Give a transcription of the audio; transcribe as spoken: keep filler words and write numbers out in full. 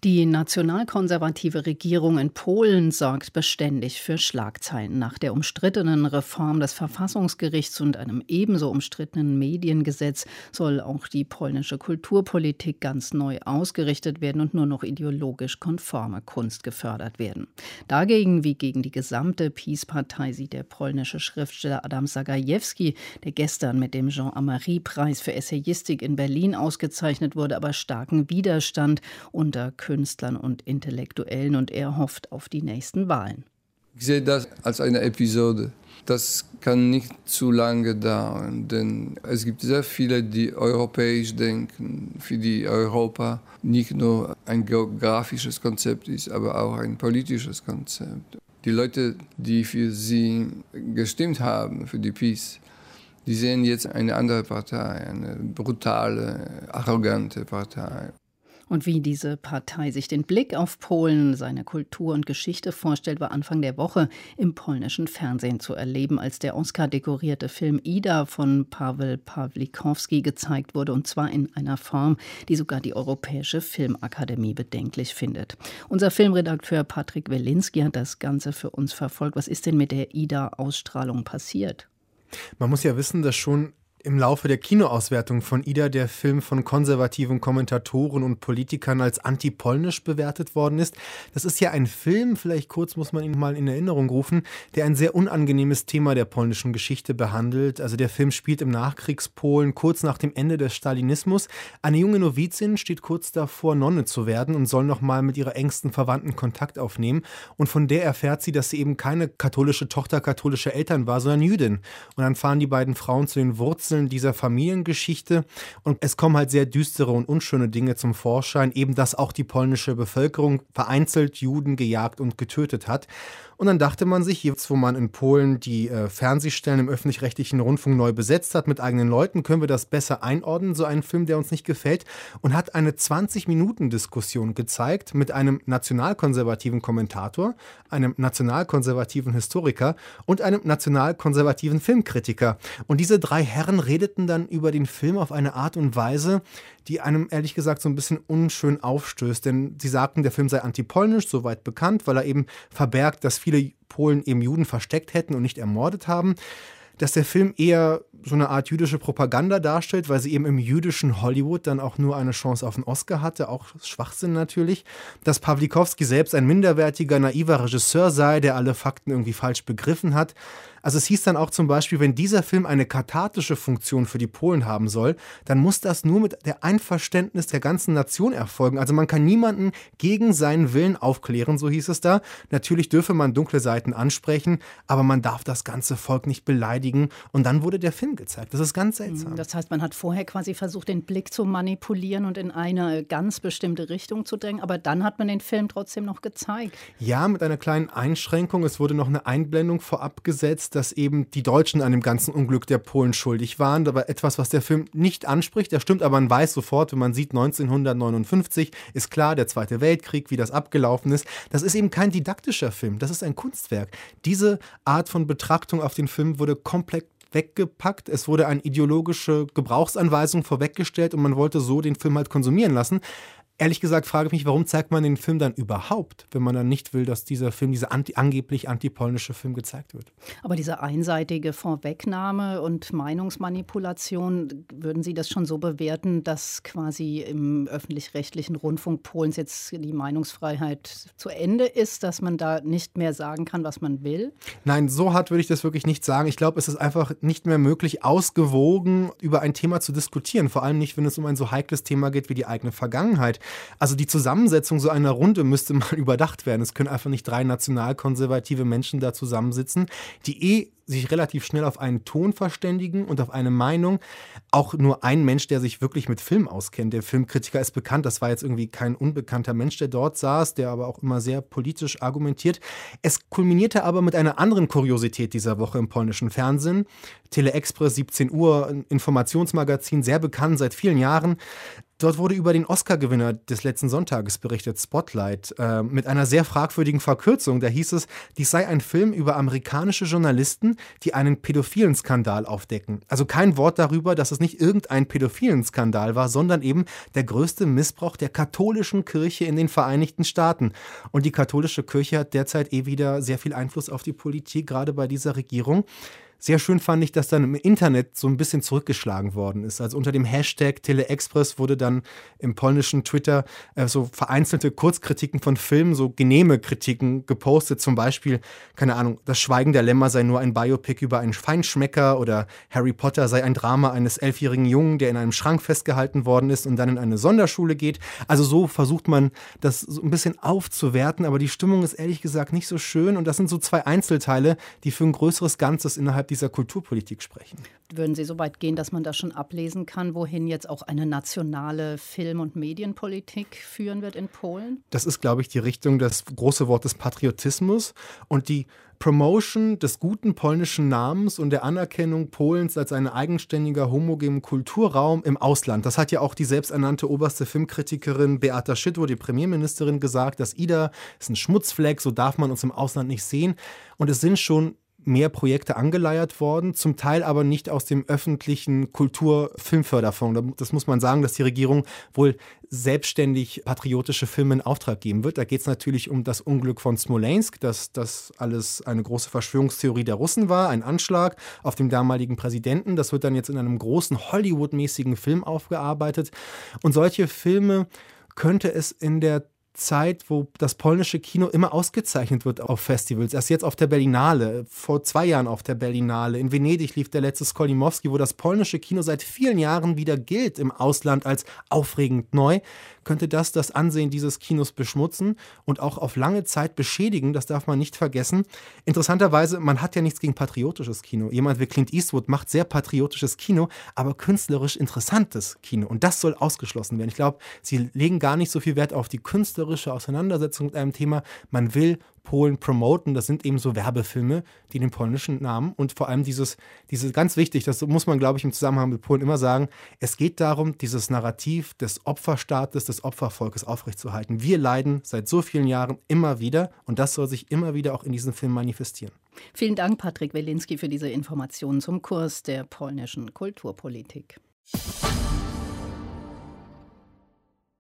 Die nationalkonservative Regierung in Polen sorgt beständig für Schlagzeilen. Nach der umstrittenen Reform des Verfassungsgerichts und einem ebenso umstrittenen Mediengesetz soll auch die polnische Kulturpolitik ganz neu ausgerichtet werden und nur noch ideologisch konforme Kunst gefördert werden. Dagegen, wie gegen die gesamte PiS-Partei, sieht der polnische Schriftsteller Adam Zagajewski, der gestern mit dem Jean-Amaury-Preis für Essayistik in Berlin ausgezeichnet wurde, aber starken Widerstand unter Künstlern und Intellektuellen, und er hofft auf die nächsten Wahlen. Ich sehe das als eine Episode. Das kann nicht zu lange dauern, denn es gibt sehr viele, die europäisch denken, für die Europa nicht nur ein geografisches Konzept ist, aber auch ein politisches Konzept. Die Leute, die für sie gestimmt haben, für die PiS, die sehen jetzt eine andere Partei, eine brutale, arrogante Partei. Und wie diese Partei sich den Blick auf Polen, seine Kultur und Geschichte vorstellt, war Anfang der Woche im polnischen Fernsehen zu erleben, als der Oscar-dekorierte Film Ida von Paweł Pawlikowski gezeigt wurde, und zwar in einer Form, die sogar die Europäische Filmakademie bedenklich findet. Unser Filmredakteur Patrick Welinski hat das Ganze für uns verfolgt. Was ist denn mit der Ida-Ausstrahlung passiert? Man muss ja wissen, dass schon im Laufe der Kinoauswertung von Ida der Film von konservativen Kommentatoren und Politikern als antipolnisch bewertet worden ist. Das ist ja ein Film, vielleicht kurz muss man ihn mal in Erinnerung rufen, der ein sehr unangenehmes Thema der polnischen Geschichte behandelt. Also der Film spielt im Nachkriegspolen, kurz nach dem Ende des Stalinismus. Eine junge Novizin steht kurz davor, Nonne zu werden und soll nochmal mit ihrer engsten Verwandten Kontakt aufnehmen. Und von der erfährt sie, dass sie eben keine katholische Tochter katholischer Eltern war, sondern Jüdin. Und dann fahren die beiden Frauen zu den Wurzeln dieser Familiengeschichte, und es kommen halt sehr düstere und unschöne Dinge zum Vorschein, eben dass auch die polnische Bevölkerung vereinzelt Juden gejagt und getötet hat. Und dann dachte man sich, jetzt wo man in Polen die äh, Fernsehstellen im öffentlich-rechtlichen Rundfunk neu besetzt hat mit eigenen Leuten, können wir das besser einordnen, so einen Film, der uns nicht gefällt, und hat eine zwanzig-Minuten-Diskussion gezeigt mit einem nationalkonservativen Kommentator, einem nationalkonservativen Historiker und einem nationalkonservativen Filmkritiker. Und diese drei Herren redeten dann über den Film auf eine Art und Weise, die einem ehrlich gesagt so ein bisschen unschön aufstößt. Denn sie sagten, der Film sei antipolnisch, soweit bekannt, weil er eben verbergt, dass viele Polen eben Juden versteckt hätten und nicht ermordet haben. Dass der Film eher so eine Art jüdische Propaganda darstellt, weil sie eben im jüdischen Hollywood dann auch nur eine Chance auf einen Oscar hatte, auch Schwachsinn natürlich. Dass Pawlikowski selbst ein minderwertiger, naiver Regisseur sei, der alle Fakten irgendwie falsch begriffen hat. Also es hieß dann auch zum Beispiel, wenn dieser Film eine kathartische Funktion für die Polen haben soll, dann muss das nur mit der Einverständnis der ganzen Nation erfolgen. Also man kann niemanden gegen seinen Willen aufklären, so hieß es da. Natürlich dürfe man dunkle Seiten ansprechen, aber man darf das ganze Volk nicht beleidigen. Und dann wurde der Film gezeigt. Das ist ganz seltsam. Das heißt, man hat vorher quasi versucht, den Blick zu manipulieren und in eine ganz bestimmte Richtung zu drängen, aber dann hat man den Film trotzdem noch gezeigt. Ja, mit einer kleinen Einschränkung. Es wurde noch eine Einblendung vorab gesetzt, dass eben die Deutschen an dem ganzen Unglück der Polen schuldig waren. Aber etwas, was der Film nicht anspricht, das stimmt, aber man weiß sofort, wenn man sieht, neunzehnhundertneunundfünfzig ist klar, der Zweite Weltkrieg, wie das abgelaufen ist. Das ist eben kein didaktischer Film, das ist ein Kunstwerk. Diese Art von Betrachtung auf den Film wurde komplett weggepackt. Es wurde eine ideologische Gebrauchsanweisung vorweggestellt und man wollte so den Film halt konsumieren lassen. Ehrlich gesagt frage ich mich, warum zeigt man den Film dann überhaupt, wenn man dann nicht will, dass dieser Film, dieser anti, angeblich antipolnische Film gezeigt wird. Aber diese einseitige Vorwegnahme und Meinungsmanipulation, würden Sie das schon so bewerten, dass quasi im öffentlich-rechtlichen Rundfunk Polens jetzt die Meinungsfreiheit zu Ende ist, dass man da nicht mehr sagen kann, was man will? Nein, so hart würde ich das wirklich nicht sagen. Ich glaube, es ist einfach nicht mehr möglich, ausgewogen über ein Thema zu diskutieren. Vor allem nicht, wenn es um ein so heikles Thema geht wie die eigene Vergangenheit. Also die Zusammensetzung so einer Runde müsste mal überdacht werden. Es können einfach nicht drei nationalkonservative Menschen da zusammensitzen, die eh sich relativ schnell auf einen Ton verständigen und auf eine Meinung. Auch nur ein Mensch, der sich wirklich mit Film auskennt. Der Filmkritiker ist bekannt. Das war jetzt irgendwie kein unbekannter Mensch, der dort saß, der aber auch immer sehr politisch argumentiert. Es kulminierte aber mit einer anderen Kuriosität dieser Woche im polnischen Fernsehen. Tele-Express, siebzehn Uhr, ein Informationsmagazin, sehr bekannt seit vielen Jahren. Dort wurde über den Oscar-Gewinner des letzten Sonntages berichtet, Spotlight, äh, mit einer sehr fragwürdigen Verkürzung. Da hieß es, dies sei ein Film über amerikanische Journalisten, Filmen, die einen pädophilen Skandal aufdecken. Also kein Wort darüber, dass es nicht irgendein pädophilen Skandal war, sondern eben der größte Missbrauch der katholischen Kirche in den Vereinigten Staaten. Und die katholische Kirche hat derzeit eh wieder sehr viel Einfluss auf die Politik, gerade bei dieser Regierung. Sehr schön fand ich, dass dann im Internet so ein bisschen zurückgeschlagen worden ist. Also unter dem Hashtag Teleexpress wurde dann im polnischen Twitter äh, so vereinzelte Kurzkritiken von Filmen, so genehme Kritiken gepostet. Zum Beispiel, keine Ahnung, Das Schweigen der Lämmer sei nur ein Biopic über einen Feinschmecker oder Harry Potter sei ein Drama eines elfjährigen Jungen, der in einem Schrank festgehalten worden ist und dann in eine Sonderschule geht. Also so versucht man, das so ein bisschen aufzuwerten, aber die Stimmung ist ehrlich gesagt nicht so schön. Und das sind so zwei Einzelteile, die für ein größeres Ganzes innerhalb dieser Kulturpolitik sprechen. Würden Sie so weit gehen, dass man da schon ablesen kann, wohin jetzt auch eine nationale Film- und Medienpolitik führen wird in Polen? Das ist, glaube ich, die Richtung, das große Wort des Patriotismus und die Promotion des guten polnischen Namens und der Anerkennung Polens als ein eigenständiger, homogener Kulturraum im Ausland. Das hat ja auch die selbsternannte oberste Filmkritikerin Beata Szydło, die Premierministerin, gesagt, dass Ida ist ein Schmutzfleck, so darf man uns im Ausland nicht sehen. Und es sind schon mehr Projekte angeleiert worden, zum Teil aber nicht aus dem öffentlichen Kultur-Filmförderfonds. Das muss man sagen, dass die Regierung wohl selbstständig patriotische Filme in Auftrag geben wird. Da geht es natürlich um das Unglück von Smolensk, dass das alles eine große Verschwörungstheorie der Russen war, ein Anschlag auf den damaligen Präsidenten. Das wird dann jetzt in einem großen Hollywood-mäßigen Film aufgearbeitet. Und solche Filme könnte es in der Zeit, wo das polnische Kino immer ausgezeichnet wird auf Festivals. Erst jetzt auf der Berlinale, vor zwei Jahren auf der Berlinale. In Venedig lief der letzte Skolimowski, wo das polnische Kino seit vielen Jahren wieder gilt im Ausland als aufregend neu. Könnte das das Ansehen dieses Kinos beschmutzen und auch auf lange Zeit beschädigen, das darf man nicht vergessen. Interessanterweise, man hat ja nichts gegen patriotisches Kino. Jemand wie Clint Eastwood macht sehr patriotisches Kino, aber künstlerisch interessantes Kino. Und das soll ausgeschlossen werden. Ich glaube, sie legen gar nicht so viel Wert auf die künstlerische Auseinandersetzung mit einem Thema. Man will Polen promoten, das sind eben so Werbefilme, die den polnischen Namen und vor allem dieses, dieses ganz wichtig, das muss man, glaube ich, im Zusammenhang mit Polen immer sagen, es geht darum, dieses Narrativ des Opferstaates, des Opfervolkes aufrechtzuerhalten. Wir leiden seit so vielen Jahren immer wieder und das soll sich immer wieder auch in diesem Film manifestieren. Vielen Dank, Patryk Welinski, für diese Informationen zum Kurs der polnischen Kulturpolitik.